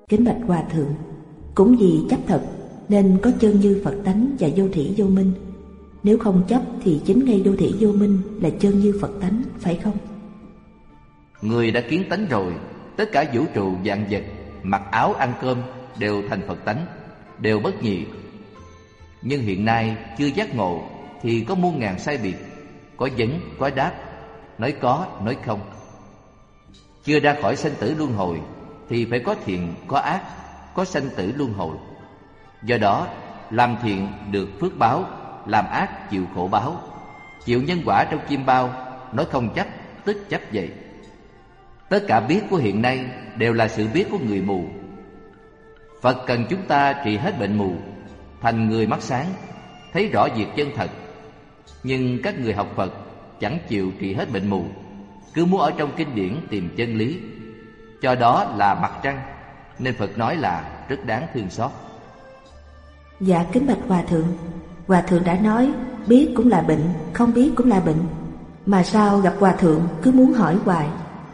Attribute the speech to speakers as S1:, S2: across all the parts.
S1: Kính bạch Hòa Thượng, cũng vì chấp thật nên có chân như Phật tánh và vô thủy vô minh. Nếu không chấp thì chính ngay vô thủy vô minh là chân như Phật tánh, phải không?
S2: Người đã kiến tánh rồi, tất cả vũ trụ vạn vật, mặc áo ăn cơm đều thành Phật tánh, đều bất nhị. Nhưng hiện nay chưa giác ngộ thì có muôn ngàn sai biệt, có vấn, có đáp, nói có, nói không. Chưa ra khỏi sanh tử luân hồi thì phải có thiện, có ác, có sanh tử luân hồi. Do đó, làm thiện được phước báo, làm ác chịu khổ báo. Chịu nhân quả trong chim bao, nói không chấp, tức chấp vậy. Tất cả biết của hiện nay đều là sự biết của người mù. Phật cần chúng ta trị hết bệnh mù, thành người mắt sáng, thấy rõ việc chân thật. Nhưng các người học Phật chẳng chịu trị hết bệnh mù, cứ muốn ở trong kinh điển tìm chân lý, cho đó là mặt trăng, nên Phật nói là rất đáng thương xót.
S1: Dạ kính bạch Hòa Thượng, Hòa Thượng đã nói biết cũng là bệnh, không biết cũng là bệnh, mà sao gặp Hòa Thượng cứ muốn hỏi hoài?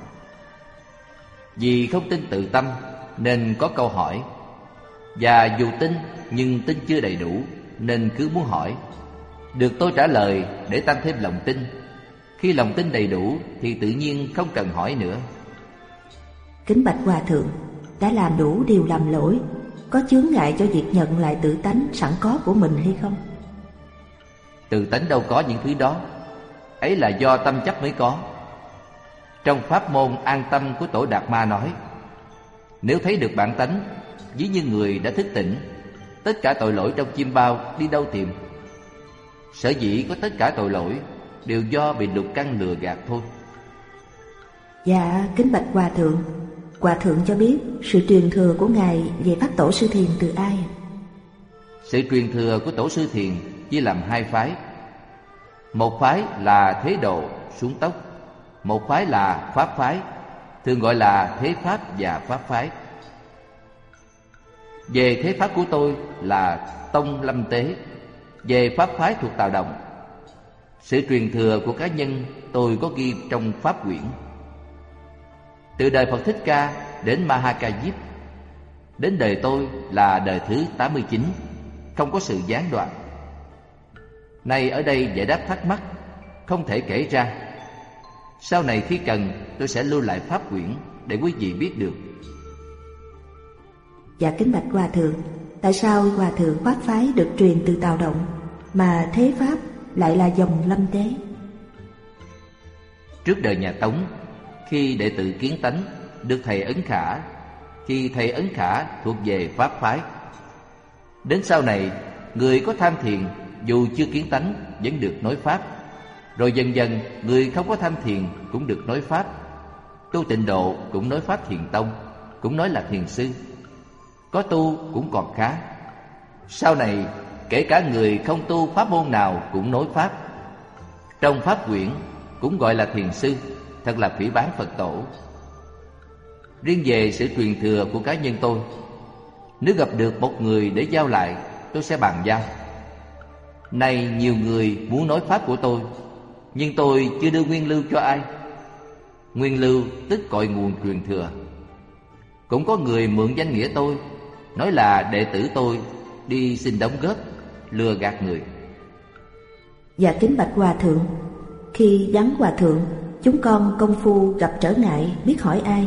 S2: Vì không tin tự tâm nên có câu hỏi, và dù tin nhưng tin chưa đầy đủ nên cứ muốn hỏi. Được tôi trả lời để tăng thêm lòng tin. Khi lòng tin đầy đủ thì tự nhiên không cần hỏi nữa.
S1: Kính bạch Hòa Thượng, đã làm đủ điều làm lỗi, có chướng ngại cho việc nhận lại tự tánh sẵn có của mình hay không?
S2: Tự tánh đâu có những thứ đó, ấy là do tâm chấp mới có. Trong pháp môn an tâm của Tổ Đạt Ma nói, nếu thấy được bản tánh, ví như người đã thức tỉnh, tất cả tội lỗi trong chim bao đi đâu tìm? Sở dĩ có tất cả tội lỗi đều do bị lục căn lừa gạt thôi.
S1: Dạ kính bạch Hòa Thượng, Hòa Thượng cho biết sự truyền thừa của Ngài về Pháp Tổ Sư Thiền từ ai?
S2: Sự truyền thừa của Tổ Sư Thiền chia làm hai phái. Một phái là Thế Độ xuống tốc, một phái là Pháp phái, thường gọi là Thế Pháp và Pháp phái. Về Thế Pháp của tôi là Tông Lâm Tế, về Pháp phái thuộc Tào Đồng. Sự truyền thừa của cá nhân tôi có ghi trong Pháp quyển. Từ đời Phật Thích Ca đến Ma Ha Ca Diếp, đến đời tôi là đời thứ 89, không có sự gián đoạn. Nay ở đây giải đáp thắc mắc không thể kể ra. Sau này khi cần tôi sẽ lưu lại Pháp quyển để quý vị biết được.
S1: Dạ kính bạch Hòa Thượng, tại sao Hòa Thượng Pháp phái được truyền từ Tào Động mà Thế Pháp lại là dòng Lâm Tế?
S2: Trước đời nhà Tống, khi đệ tử Kiến Tánh được thầy Ấn Khả, khi thầy Ấn Khả thuộc về Pháp phái. Đến sau này, người có tham thiền dù chưa kiến tánh vẫn được nói Pháp. Rồi dần dần người không có tham thiền cũng được nói Pháp. Tu Tịnh Độ cũng nói Pháp Thiền Tông, cũng nói là thiền sư. Có tu cũng còn khá. Sau này kể cả người không tu pháp môn nào cũng nói Pháp. Trong Pháp quyển cũng gọi là thiền sư, thật là phỉ báng Phật Tổ. Riêng về sự truyền thừa của cá nhân tôi, nếu gặp được một người để giao lại, tôi sẽ bàn giao. Nay nhiều người muốn nói Pháp của tôi, nhưng tôi chưa đưa nguyên lưu cho ai. Nguyên lưu tức cội nguồn truyền thừa. Cũng có người mượn danh nghĩa tôi, nói là đệ tử tôi đi xin đóng góp, lừa gạt người.
S1: Dạ kính bạch Hòa Thượng, khi vắng Hòa Thượng, chúng con công phu gặp trở ngại, biết hỏi ai?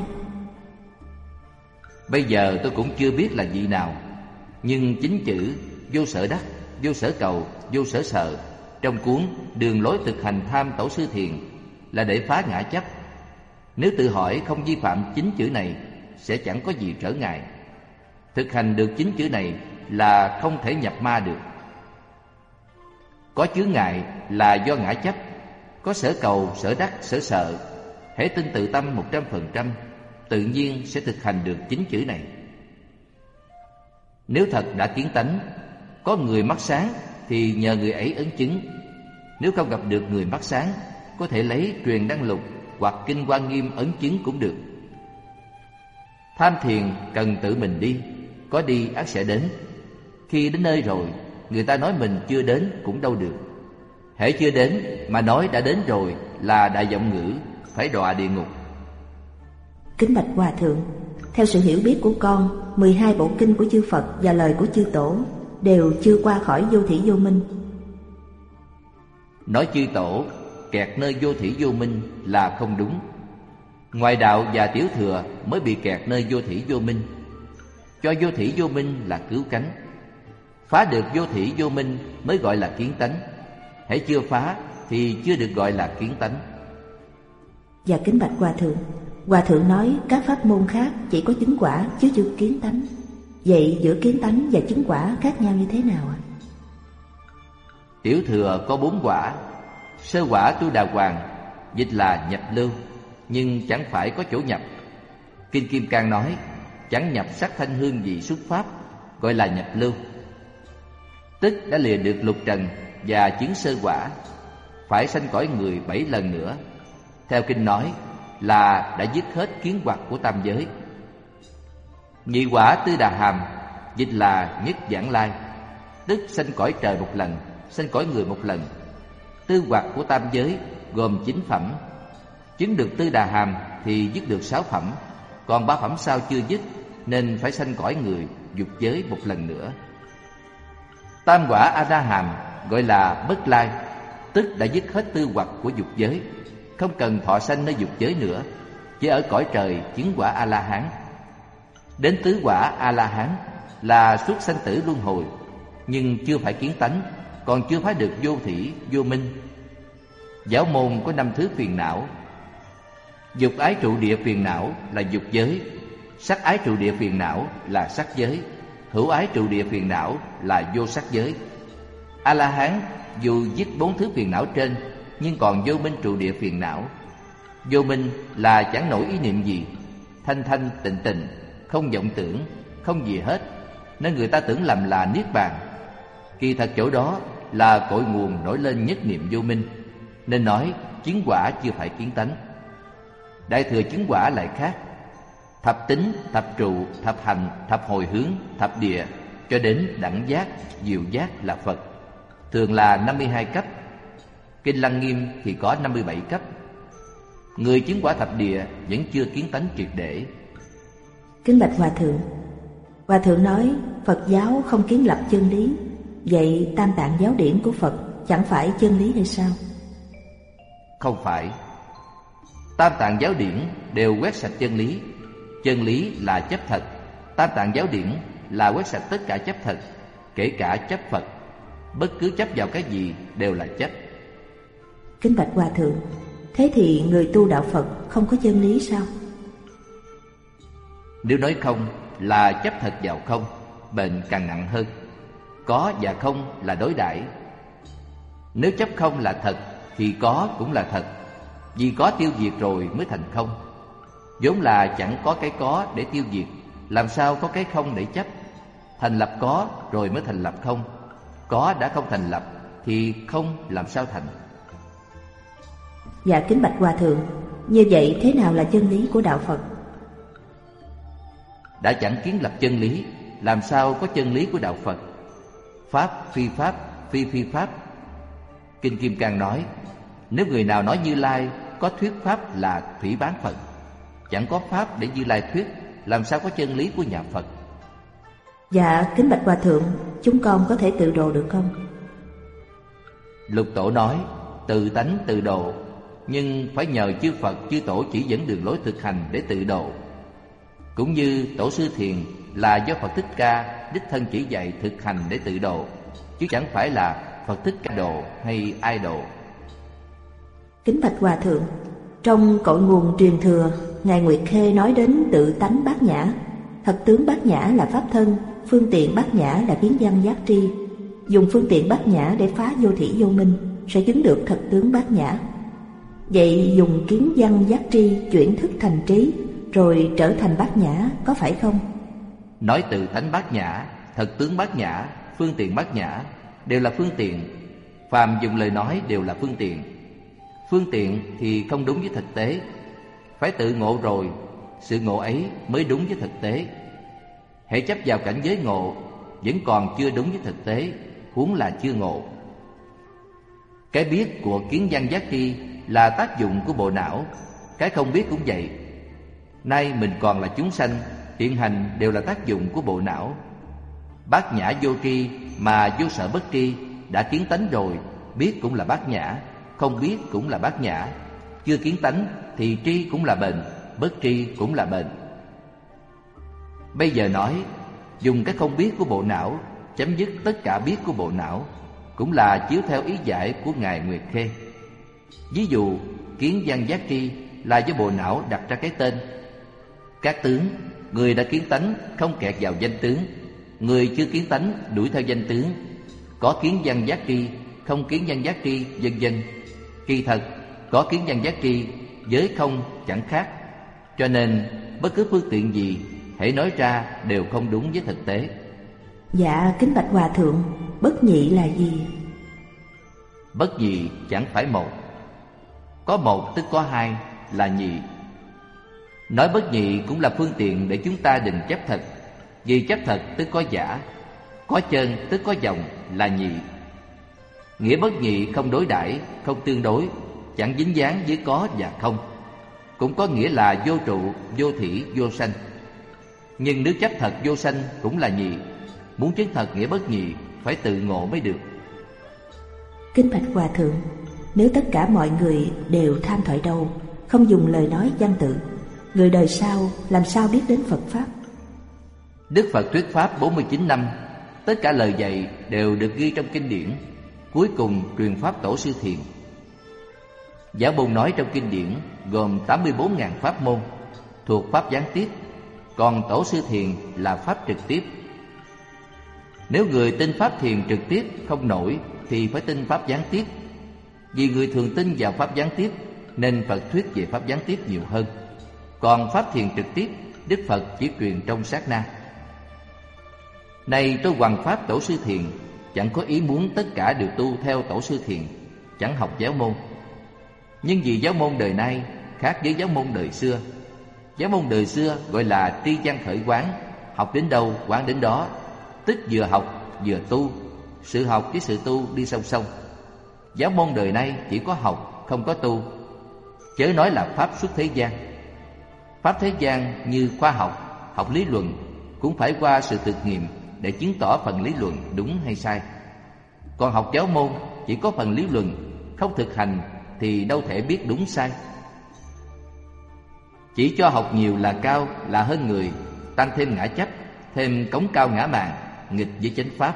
S2: Bây giờ tôi cũng chưa biết là vị nào, nhưng chính chữ vô sở đắc, vô sở cầu, vô sở sợ trong cuốn Đường lối thực hành tham Tổ sư Thiền là để phá ngã chấp. Nếu tự hỏi không vi phạm chính chữ này sẽ chẳng có gì trở ngại. Thực hành được chính chữ này là không thể nhập ma được. Có chướng ngại là do ngã chấp, có sở cầu, sở đắc, sở sợ. Hễ tin tự tâm 100%, tự nhiên sẽ thực hành được chính chữ này. Nếu thật đã kiến tánh, có người mắt sáng thì nhờ người ấy ấn chứng. Nếu không gặp được người mắt sáng, có thể lấy Truyền Đăng Lục hoặc Kinh Hoa Nghiêm ấn chứng cũng được. Tham thiền cần tự mình đi, có đi ắt sẽ đến. Khi đến nơi rồi, người ta nói mình chưa đến cũng đâu được. Hễ chưa đến mà nói đã đến rồi là đại vọng ngữ, phải đọa địa ngục.
S1: Kính bạch Hòa Thượng, Theo sự hiểu biết của con, 12 bộ kinh của chư Phật và lời của chư Tổ đều chưa qua khỏi vô thỉ vô minh.
S2: Nói chư Tổ kẹt nơi vô thỉ vô minh là không đúng. Ngoại đạo và tiểu thừa mới bị kẹt nơi vô thỉ vô minh. Cho vô thỉ vô minh là cứu cánh. Phá được vô thỉ vô minh mới gọi là kiến tánh. Hễ chưa phá thì chưa được gọi là kiến tánh.
S1: Và kính bạch Hòa thượng nói các pháp môn khác chỉ có chứng quả chứ chưa kiến tánh. Vậy giữa kiến tánh và chứng quả khác nhau như thế nào ạ?
S2: Tiểu thừa có 4 quả. Sơ quả tu đà hoàng, dịch là nhập lưu, nhưng chẳng phải có chỗ nhập. Kinh Kim Cang nói chẳng nhập sắc thanh hương vị xuất pháp, gọi là nhập lưu. Tức đã lìa được lục trần và chứng sơ quả, phải sanh cõi người 7 lần nữa. Theo kinh nói là đã dứt hết kiến hoặc của tam giới. Nhị quả tư đà hàm, dịch là nhất vãng lai, tức sanh cõi trời 1 lần, sanh cõi người 1 lần. Tư hoặc của tam giới gồm 9 phẩm. Chứng được tư đà hàm thì dứt được 6 phẩm, còn 3 phẩm sau chưa dứt, nên phải sanh cõi người dục giới 1 lần nữa. Tam quả a la hàm gọi là bất lai, tức đã dứt hết tư hoặc của dục giới, không cần thọ sanh nơi dục giới nữa, chỉ ở cõi trời chứng quả a la hán. Đến tứ quả a la hán là suốt sanh tử luân hồi, nhưng chưa phải kiến tánh, còn chưa phá được vô thỉ vô minh. Giáo môn có 5 thứ phiền não. Dục ái trụ địa phiền não là dục giới, sắc ái trụ địa phiền não là sắc giới, hữu ái trụ địa phiền não là vô sắc giới. A la hán dù dứt 4 thứ phiền não trên, nhưng còn vô minh trụ địa phiền não. Vô minh là chẳng nổi ý niệm gì, thanh thanh tịnh tịnh, không vọng tưởng, không gì hết, nên người ta tưởng lầm là niết bàn. Kỳ thật chỗ đó là cội nguồn nổi lên nhất niệm vô minh, nên nói chứng quả chưa phải kiến tánh. Đại thừa chứng quả lại khác. Thập tính, thập trụ, thập hành, thập hồi hướng, thập địa, cho đến đẳng giác, diệu giác là Phật, thường là 52 cấp. Kinh Lăng Nghiêm thì có 57 cấp. Người chứng quả thập địa vẫn chưa kiến tánh triệt để.
S1: Kính bạch Hòa thượng nói Phật giáo không kiến lập chân lý. Vậy Tam Tạng giáo điển của Phật chẳng phải chân lý hay sao?
S2: Không phải. Tam Tạng giáo điển đều quét sạch chân lý. Chân lý là chấp thật. Tam Tạng giáo điển là quét sạch tất cả chấp thật, kể cả chấp Phật. Bất cứ chấp vào cái gì đều là chấp.
S1: Kính bạch Hòa thượng, thế thì người tu đạo Phật không có chân lý sao?
S2: Nếu nói không là chấp thật vào không, bệnh càng nặng hơn. Có và không là đối đãi. Nếu chấp không là thật thì có cũng là thật, vì có tiêu diệt rồi mới thành không. Vốn là chẳng có cái có để tiêu diệt, làm sao có cái không để chấp. Thành lập có rồi mới thành lập không. Có đã không thành lập thì không làm sao thành.
S1: Dạ kính bạch Hòa thượng, như vậy thế nào là chân lý của đạo Phật?
S2: Đã chẳng kiến lập chân lý, làm sao có chân lý của đạo Phật? Pháp, phi phi pháp. Kinh Kim Cang nói, nếu người nào nói Như Lai có thuyết pháp là thủy bán Phật, chẳng có pháp để Như Lai thuyết, làm sao có chân lý của nhà Phật?
S1: Dạ kính bạch Hòa thượng, chúng con có thể tự độ được không?
S2: Lục Tổ nói tự tánh tự độ, nhưng phải nhờ chư Phật chư Tổ chỉ dẫn đường lối thực hành để tự độ. Cũng như Tổ sư Thiền là do Phật Thích Ca đích thân chỉ dạy thực hành để tự độ, chứ chẳng phải là Phật Thích Ca độ hay ai độ.
S1: Kính bạch Hòa thượng, trong cội nguồn truyền thừa, Ngài Nguyệt Khê nói đến tự tánh bát nhã. Thật tướng bát nhã là pháp thân, phương tiện bát nhã là kiến văn giác tri. Dùng phương tiện bát nhã để phá vô thỉ vô minh, sẽ chứng được thật tướng bát nhã. Vậy dùng kiến văn giác tri chuyển thức thành trí, rồi trở thành bát nhã, có phải không?
S2: Nói tự tánh bát nhã, thật tướng bát nhã, phương tiện bát nhã đều là phương tiện. Phàm dùng lời nói đều là phương tiện. Phương tiện thì không đúng với thực tế. Phải tự ngộ rồi, sự ngộ ấy mới đúng với thực tế. Hễ chấp vào cảnh giới ngộ, vẫn còn chưa đúng với thực tế, huống là chưa ngộ. Cái biết của kiến văn giác tri là tác dụng của bộ não, cái không biết cũng vậy. Nay mình còn là chúng sanh, hiện hành đều là tác dụng của bộ não. Bát nhã vô tri mà vô sở bất tri, đã kiến tánh rồi, biết cũng là bát nhã, không biết cũng là bát nhã. Chưa kiến tánh thì tri cũng là bệnh, bất tri cũng là bệnh. Bây giờ nói dùng cái không biết của bộ não chấm dứt tất cả biết của bộ não, cũng là chiếu theo ý giải của Ngài Nguyệt Khê. Ví dụ kiến văn giác tri là do bộ não đặt ra cái tên. Các tướng, người đã kiến tánh không kẹt vào danh tướng, người chưa kiến tánh đuổi theo danh tướng. Có kiến văn giác tri, không kiến văn giác tri, vân vân. Kỳ thật có kiến văn giác tri với không chẳng khác, cho nên bất cứ phương tiện gì hãy nói ra đều không đúng với thực tế.
S1: Dạ kính bạch Hòa Thượng, bất nhị là gì?
S2: Bất nhị chẳng phải một. Có một tức có hai là nhị. Nói bất nhị cũng là phương tiện để chúng ta định chấp thật. Vì chấp thật tức có giả, có chân tức có dòng là nhị. Nghĩa bất nhị không đối đãi, không tương đối, chẳng dính dáng với có và không. Cũng có nghĩa là vô trụ, vô thỉ, vô sanh. Nhưng nếu chấp thật vô sanh cũng là nhị. Muốn chứng thật nghĩa bất nhị phải tự ngộ mới được.
S1: Kính bạch Hòa Thượng, nếu tất cả mọi người đều tham thoại đâu, không dùng lời nói văn tự, người đời sau làm sao biết đến Phật Pháp?
S2: Đức Phật thuyết Pháp 49 năm, tất cả lời dạy đều được ghi trong kinh điển. Cuối cùng truyền Pháp Tổ Sư Thiền. Giả Môn nói trong kinh điển gồm 84.000 pháp môn thuộc Pháp gián tiếp, còn Tổ Sư Thiền là Pháp trực tiếp. Nếu người tin Pháp Thiền trực tiếp không nổi thì phải tin Pháp gián tiếp. Vì người thường tin vào Pháp gián tiếp nên Phật thuyết về Pháp gián tiếp nhiều hơn. Còn Pháp Thiền trực tiếp, Đức Phật chỉ truyền trong sát na. Này tôi hoằng Pháp Tổ Sư Thiền, chẳng có ý muốn tất cả đều tu theo Tổ Sư Thiền, chẳng học giáo môn. Nhưng vì giáo môn đời nay khác với giáo môn đời xưa. Giáo môn đời xưa gọi là tri văn khởi quán, học đến đâu quán đến đó, tức vừa học vừa tu, sự học với sự tu đi song song. Giáo môn đời nay chỉ có học không có tu, chớ nói là pháp xuất thế gian. Pháp thế gian như khoa học, học lý luận cũng phải qua sự thực nghiệm để chứng tỏ phần lý luận đúng hay sai. Còn học giáo môn chỉ có phần lý luận, không thực hành thì đâu thể biết đúng sai. Chỉ cho học nhiều là cao, là hơn người, tăng thêm ngã chấp, thêm cống cao ngã mạn, nghịch với chánh pháp.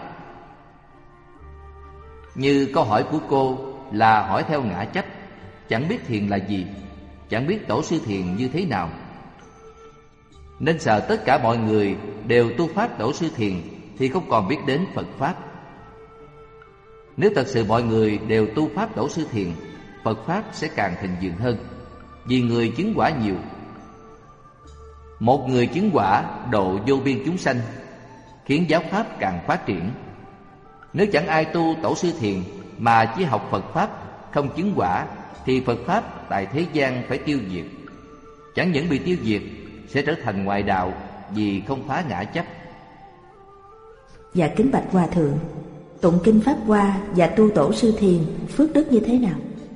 S2: Như câu hỏi của cô là hỏi theo ngã chấp, chẳng biết thiền là gì, chẳng biết Tổ Sư Thiền như thế nào. Nên sợ tất cả mọi người đều tu Pháp Tổ Sư Thiền thì không còn biết đến Phật Pháp. Nếu thật sự mọi người đều tu Pháp Tổ Sư Thiền, Phật Pháp sẽ càng thịnh vượng hơn, vì người chứng quả nhiều. Một người chứng quả độ vô biên chúng sanh, khiến giáo Pháp càng phát triển. Nếu chẳng ai tu Tổ Sư Thiền mà chỉ học Phật Pháp, không chứng quả, thì Phật Pháp tại thế gian phải tiêu diệt. Chẳng những bị tiêu diệt, sẽ trở thành ngoại đạo vì không phá ngã chấp.
S1: Dạ kính bạch Hòa Thượng, tụng kinh Pháp Hoa và tu Tổ Sư Thiền phước đức như thế nào?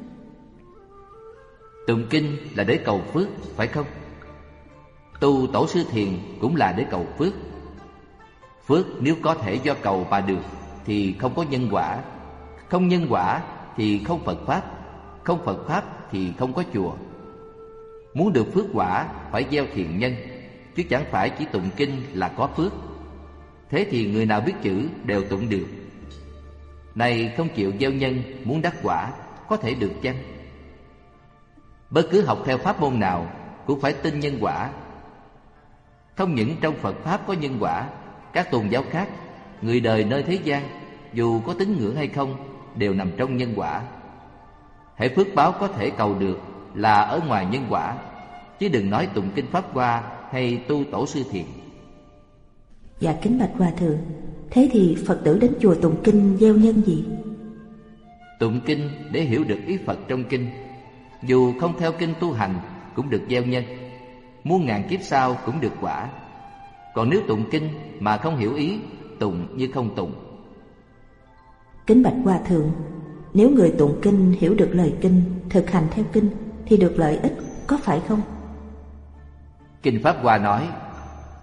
S2: Tụng kinh là để cầu phước, phải không? Tu Tổ Sư Thiền cũng là để cầu phước. Phước nếu có thể do cầu mà được thì không có nhân quả. Không nhân quả thì không Phật Pháp. Không Phật Pháp thì không có chùa. Muốn được phước quả phải gieo thiện nhân, chứ chẳng phải chỉ tụng kinh là có phước. Thế thì người nào biết chữ đều tụng được. Này không chịu gieo nhân, muốn đắc quả, có thể được chăng? Bất cứ học theo pháp môn nào cũng phải tin nhân quả. Không những trong Phật Pháp có nhân quả, các tôn giáo khác, người đời nơi thế gian, dù có tín ngưỡng hay không, đều nằm trong nhân quả. Hễ phước báo có thể cầu được là ở ngoài nhân quả, chứ đừng nói tụng kinh Pháp Hoa hay tu Tổ Sư Thiền.
S1: Dạ kính bạch Hòa Thượng, thế thì Phật tử đến chùa tụng kinh gieo nhân gì?
S2: Tụng kinh để hiểu được ý Phật trong kinh, dù không theo kinh tu hành cũng được gieo nhân, muôn ngàn kiếp sau cũng được quả. Còn nếu tụng kinh mà không hiểu ý, tụng như không tụng.
S1: Kính bạch Hòa Thượng, nếu người tụng kinh hiểu được lời kinh, thực hành theo kinh thì được lợi ích, có phải không?
S2: Kinh Pháp Hoa nói,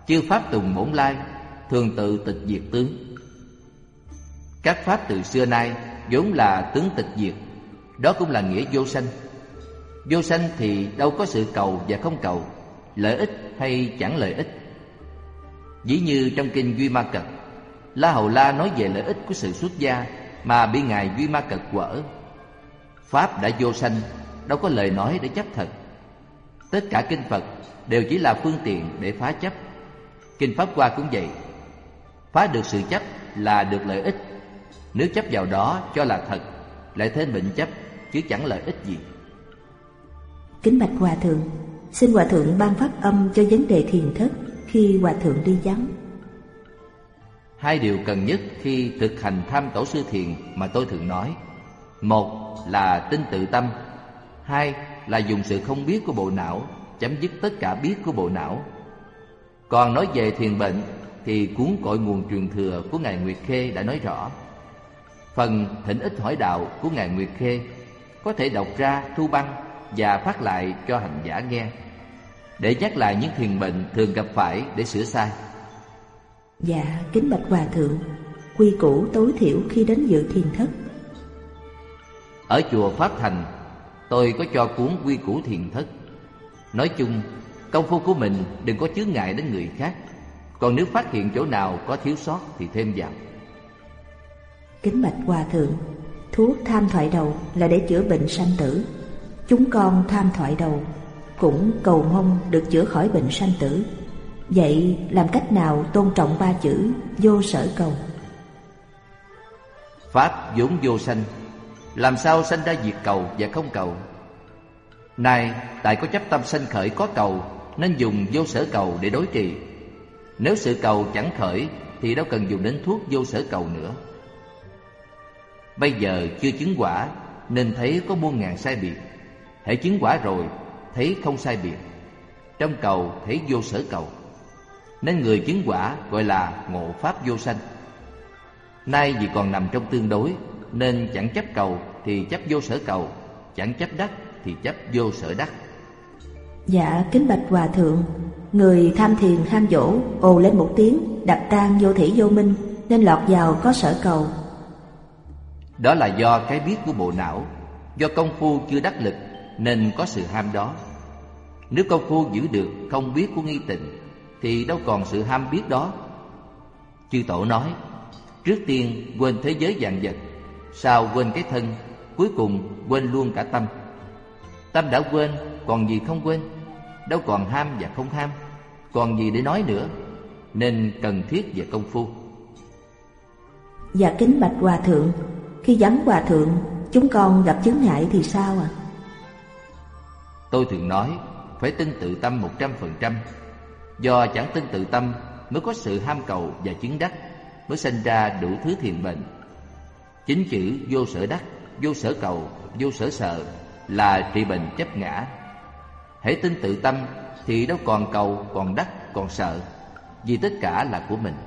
S2: Chư pháp tùng bổn lai, thường tự tịch diệt tướng. Các pháp từ xưa nay vốn là tướng tịch diệt, đó cũng là nghĩa vô sanh. Vô sanh thì đâu có sự cầu và không cầu, lợi ích hay chẳng lợi ích. Ví như trong kinh Duy Ma Cật, La Hầu La nói về lợi ích của sự xuất gia mà bị ngài Duy Ma Cật quở. Pháp đã vô sanh, đâu có lời nói để chấp thật. Tất cả kinh Phật đều chỉ là phương tiện để phá chấp. Kinh Pháp Hoa cũng vậy, phá được sự chấp là được lợi ích. Nếu chấp vào đó cho là thật, lại thêm bệnh chấp, chứ chẳng lợi ích gì.
S1: Kính bạch Hòa Thượng, xin Hòa Thượng ban pháp âm cho vấn đề thiền thất khi Hòa Thượng đi vắng.
S2: Hai điều cần nhất khi thực hành tham tổ sư thiền mà tôi thường nói. Một là tinh tự tâm, hai là dùng sự không biết của bộ não chấm dứt tất cả biết của bộ não. Còn nói về thiền bệnh thì cuốn Cội Nguồn Truyền Thừa của ngài Nguyệt Khê đã nói rõ. Phần Thỉnh Ích Hỏi Đạo của ngài Nguyệt Khê có thể đọc ra, thu băng và phát lại cho hành giả nghe, để nhắc lại những thiền bệnh thường gặp phải để sửa sai.
S1: Dạ, kính bạch Hòa Thượng, quy củ tối thiểu khi đến dự thiền thất.
S2: Ở chùa Pháp Thành, tôi có cho cuốn quy củ thiền thất. Nói chung, công phu của mình đừng có chướng ngại đến người khác. Còn nếu phát hiện chỗ nào có thiếu sót thì thêm vào.
S1: Kính bạch Hòa Thượng, thuốc tham thoại đầu là để chữa bệnh sanh tử. Chúng con tham thoại đầu cũng cầu mong được chữa khỏi bệnh sanh tử. Vậy làm cách nào tôn trọng ba chữ vô sở cầu?
S2: Pháp vốn vô sanh, làm sao sanh ra diệt cầu và không cầu? Nay tại có chấp tâm sanh khởi có cầu, nên dùng vô sở cầu để đối trị. Nếu sự cầu chẳng khởi thì đâu cần dùng đến thuốc vô sở cầu nữa. Bây giờ chưa chứng quả nên thấy có muôn ngàn sai biệt. Hễ chứng quả rồi thấy không sai biệt. Trong cầu thấy vô sở cầu, nên người chứng quả gọi là ngộ pháp vô sanh. Nay vì còn nằm trong tương đối, nên chẳng chấp cầu thì chấp vô sở cầu, chẳng chấp đắc thì chấp vô sở đắc.
S1: Dạ, kính bạch Hòa Thượng, người tham thiền ham dỗ ồ lên một tiếng, đập tan vô thỉ vô minh, nên lọt vào có sở cầu.
S2: Đó là do cái biết của bộ não, do công phu chưa đắc lực nên có sự ham đó. Nếu công phu giữ được không biết của nghi tịnh thì đâu còn sự ham biết đó. Chư Tổ nói, trước tiên quên thế giới vạn vật, sau quên cái thân, cuối cùng quên luôn cả tâm. Tâm đã quên, còn gì không quên? Đâu còn ham và không ham, còn gì để nói nữa? Nên cần thiết về công phu.
S1: Dạ kính bạch Hòa Thượng, khi vắng Hòa Thượng, chúng con gặp chướng ngại thì sao ạ?
S2: Tôi thường nói, phải tin tự tâm 100%. Do chẳng tin tự tâm mới có sự ham cầu và chứng đắc, mới sinh ra đủ thứ thiền bệnh. Chính chữ vô sở đắc, vô sở cầu, vô sở sợ là trị bệnh chấp ngã. Hễ tin tự tâm thì đâu còn cầu, còn đắc, còn sợ, vì tất cả là của mình.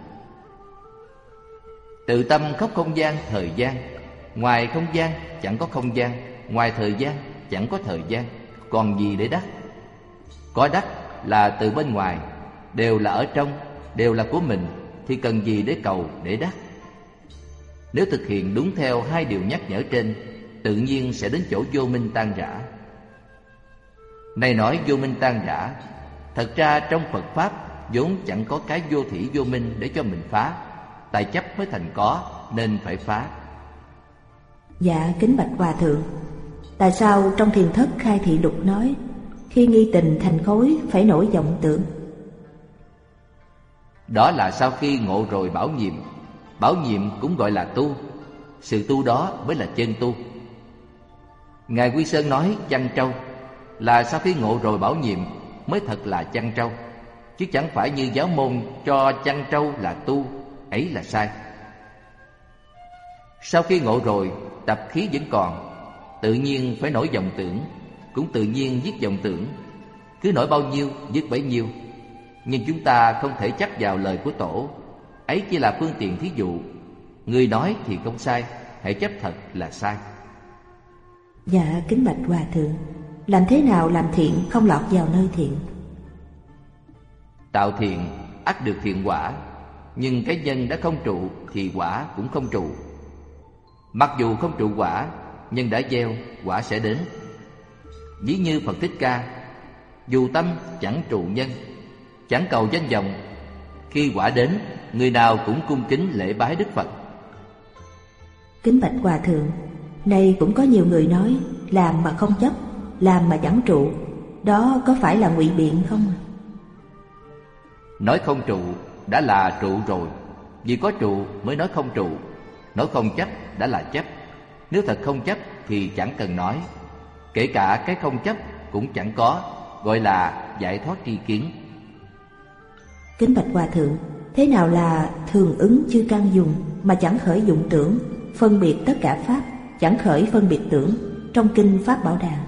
S2: Tự tâm khắp không gian, thời gian. Ngoài không gian chẳng có không gian, ngoài thời gian chẳng có thời gian, còn gì để đắc? Có đắc là từ bên ngoài, đều là ở trong, đều là của mình, thì cần gì để cầu, để đắc? Nếu thực hiện đúng theo hai điều nhắc nhở trên, tự nhiên sẽ đến chỗ vô minh tan rã. Này nói vô minh tan rã, thật ra trong Phật Pháp vốn chẳng có cái vô thỉ vô minh để cho mình phá. Tại chấp mới thành có, nên phải phá.
S1: Dạ kính bạch Hòa Thượng, tại sao trong thiền thất khai thị lục nói khi nghi tình thành khối phải nổi vọng tưởng?
S2: Đó là sau khi ngộ rồi bảo nhiệm. Bảo nhiệm cũng gọi là tu. Sự tu đó mới là chân tu. Ngài Quy Sơn nói chăn trâu là sau khi ngộ rồi bảo nhiệm mới thật là chăn trâu, chứ chẳng phải như giáo môn cho chăn trâu là tu, ấy là sai. Sau khi ngộ rồi, tập khí vẫn còn, tự nhiên phải nổi vọng tưởng, cũng tự nhiên dứt vọng tưởng. Cứ nổi bao nhiêu dứt bấy nhiêu. Nhưng chúng ta không thể chấp vào lời của Tổ, ấy chỉ là phương tiện thí dụ. Người nói thì không sai, hãy chấp thật là sai.
S1: Dạ kính bạch Hòa Thượng, làm thế nào làm thiện không lọt vào nơi thiện?
S2: Tạo thiện ắt được thiện quả. Nhưng cái nhân đã không trụ thì quả cũng không trụ. Mặc dù không trụ quả, nhân đã gieo, quả sẽ đến. Ví như Phật Thích Ca, dù tâm chẳng trụ nhân, chẳng cầu danh vọng, khi quả đến, người nào cũng cung kính lễ bái Đức Phật.
S1: Kính bạch Hòa Thượng, nay cũng có nhiều người nói làm mà không chấp, làm mà chẳng trụ, đó có phải là ngụy biện không?
S2: Nói không trụ đã là trụ rồi, vì có trụ mới nói không trụ. Nói không chấp đã là chấp. Nếu thật không chấp thì chẳng cần nói. Kể cả cái không chấp cũng chẳng có, gọi là giải thoát tri kiến.
S1: Kính bạch Hòa Thượng, thế nào là thường ứng chư căn dùng mà chẳng khởi dụng tưởng, phân biệt tất cả pháp, chẳng khởi phân biệt tưởng, trong kinh Pháp Bảo Đàn?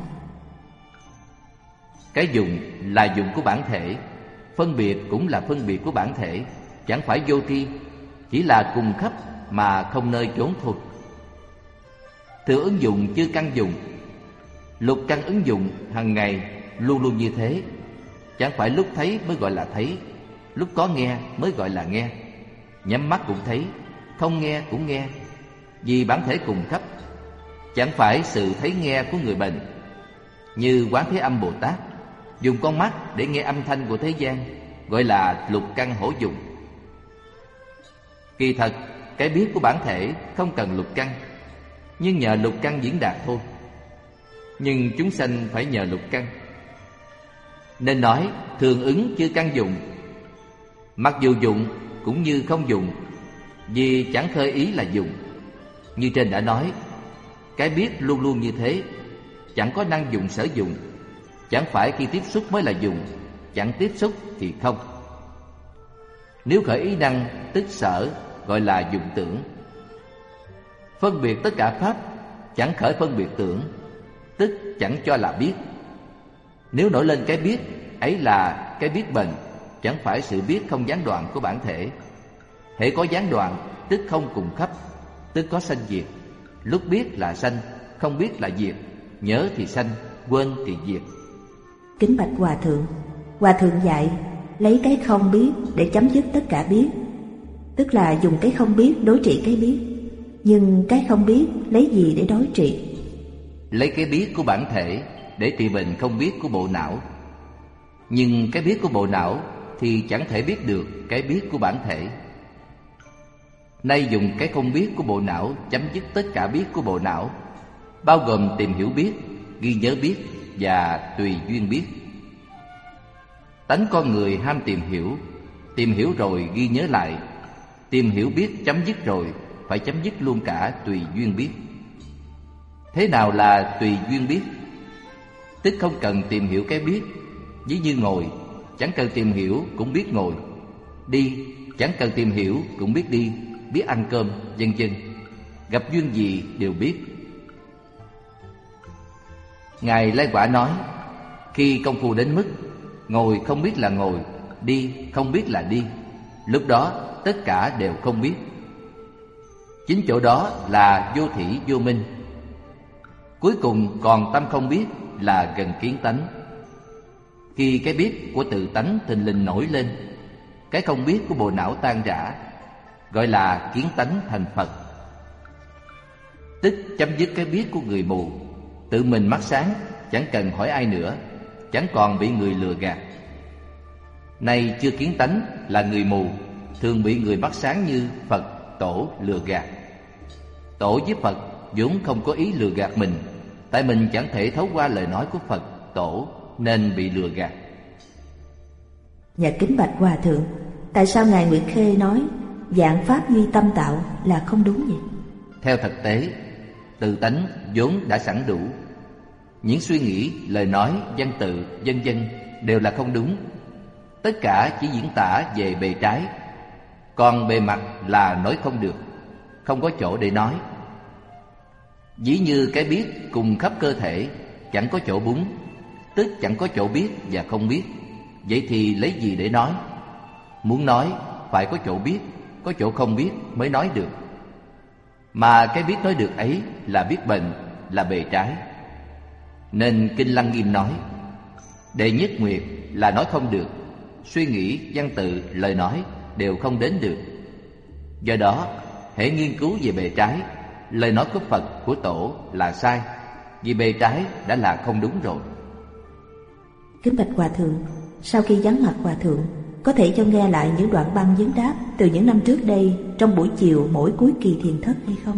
S2: Cái dụng là dụng của bản thể, phân biệt cũng là phân biệt của bản thể, chẳng phải vô tri, chỉ là cùng khắp mà không nơi trốn thôi. Thường ứng dụng chư căn dùng, lục căn ứng dụng hàng ngày luôn luôn như thế. Chẳng phải lúc thấy mới gọi là thấy, lúc có nghe mới gọi là nghe. Nhắm mắt cũng thấy, không nghe cũng nghe, vì bản thể cùng khắp. Chẳng phải sự thấy nghe của người bệnh. Như Quán Thế Âm Bồ Tát dùng con mắt để nghe âm thanh của thế gian, gọi là lục căn hổ dụng. Kỳ thật, cái biết của bản thể không cần lục căn, nhưng nhờ lục căn diễn đạt thôi. Nhưng chúng sanh phải nhờ lục căn, nên nói thường ứng chư căn dụng. Mặc dù dụng cũng như không dụng, vì chẳng khơi ý là dụng. Như trên đã nói, cái biết luôn luôn như thế, chẳng có năng dụng sở dụng. Chẳng phải khi tiếp xúc mới là dụng, chẳng tiếp xúc thì không. Nếu khởi ý năng tức sở, gọi là dụng tưởng. Phân biệt tất cả pháp, chẳng khởi phân biệt tưởng, tức chẳng cho là biết. Nếu nổi lên cái biết, ấy là cái biết bền, chẳng phải sự biết không gián đoạn của bản thể. Hễ có gián đoạn, tức không cùng khắp, tức có sanh diệt. Lúc biết là sanh, không biết là diệt. Nhớ thì sanh, quên thì diệt.
S1: Kính bạch Hòa Thượng, Hòa Thượng dạy lấy cái không biết để chấm dứt tất cả biết, tức là dùng cái không biết đối trị cái biết. Nhưng cái không biết lấy gì để đối trị?
S2: Lấy cái biết của bản thể để trị bệnh không biết của bộ não. Nhưng cái biết của bộ não thì chẳng thể biết được cái biết của bản thể. Nay dùng cái không biết của bộ não chấm dứt tất cả biết của bộ não, bao gồm tìm hiểu biết, ghi nhớ biết và tùy duyên biết. Tánh con người ham tìm hiểu rồi ghi nhớ lại. Tìm hiểu biết chấm dứt rồi, phải chấm dứt luôn cả tùy duyên biết. Thế nào là tùy duyên biết? Tức không cần tìm hiểu cái biết. Ví như ngồi, chẳng cần tìm hiểu cũng biết ngồi. Đi, chẳng cần tìm hiểu cũng biết đi, biết ăn cơm, vân vân. Gặp duyên gì đều biết. Ngài Lai Quả nói, khi công phu đến mức ngồi không biết là ngồi, đi không biết là đi, lúc đó tất cả đều không biết. Chính chỗ đó là vô thỉ vô minh. Cuối cùng còn tâm không biết là gần kiến tánh. Khi cái biết của tự tánh thình lình nổi lên, cái không biết của bộ não tan rã, gọi là kiến tánh thành Phật. Tức chấm dứt cái biết của người mù, tự mình mắt sáng, chẳng cần hỏi ai nữa, chẳng còn bị người lừa gạt. Nay chưa kiến tánh là người mù, thường bị người mắt sáng như Phật, Tổ lừa gạt. Tổ với Phật vốn không có ý lừa gạt mình, tại mình chẳng thể thấu qua lời nói của Phật, Tổ nên bị lừa gạt.
S1: Dạ kính bạch Hòa Thượng, tại sao Ngài Nguyệt Khê nói vạn pháp duy tâm tạo là không đúng vậy?
S2: Theo thực tế, tự tánh vốn đã sẵn đủ. Những suy nghĩ, lời nói, văn tự, vân vân đều là không đúng. Tất cả chỉ diễn tả về bề trái, còn bề mặt là nói không được, không có chỗ để nói. Ví như cái biết cùng khắp cơ thể, chẳng có chỗ búng, tức chẳng có chỗ biết và không biết. Vậy thì lấy gì để nói? Muốn nói phải có chỗ biết, có chỗ không biết mới nói được. Mà cái biết nói được ấy là biết bệnh, là bề trái. Nên Kinh Lăng Nghiêm nói, đệ nhất nguyệt là nói không được, suy nghĩ, văn tự, lời nói đều không đến được. Do đó, hễ nghiên cứu về bề trái, lời nói của Phật, của Tổ là sai, vì bề trái đã là không đúng rồi.
S1: Kính bạch Hòa Thượng, sau khi vắng mặt Hòa Thượng, có thể cho nghe lại những đoạn băng vấn đáp từ những năm trước đây trong buổi chiều mỗi cuối kỳ thiền thất hay không?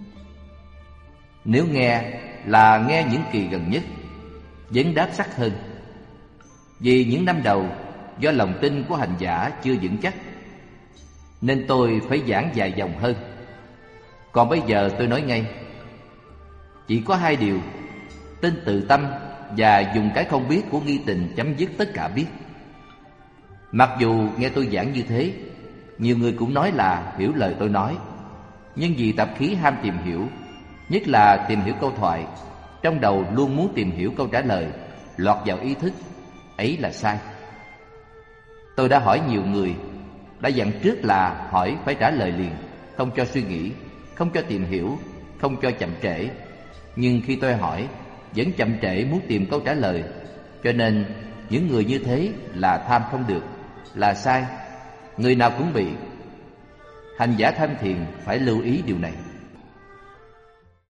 S2: Nếu nghe là nghe những kỳ gần nhất, vấn đáp sắc hơn. Vì những năm đầu, do lòng tin của hành giả chưa vững chắc, nên tôi phải giảng dài dòng hơn. Còn bây giờ tôi nói ngay, chỉ có hai điều: tin tự tâm và dùng cái không biết của nghi tình chấm dứt tất cả biết. Mặc dù nghe tôi giảng như thế, nhiều người cũng nói là hiểu lời tôi nói, nhưng vì tập khí ham tìm hiểu, nhất là tìm hiểu câu thoại, trong đầu luôn muốn tìm hiểu câu trả lời, lọt vào ý thức, ấy là sai. Tôi đã hỏi nhiều người, đã dặn trước là hỏi phải trả lời liền, không cho suy nghĩ, không cho tìm hiểu, không cho chậm trễ. Nhưng khi tôi hỏi, vẫn chậm trễ muốn tìm câu trả lời, cho nên những người như thế là tham không được, là sai. Người nào cũng bị. Hành giả tham thiền phải lưu ý điều này.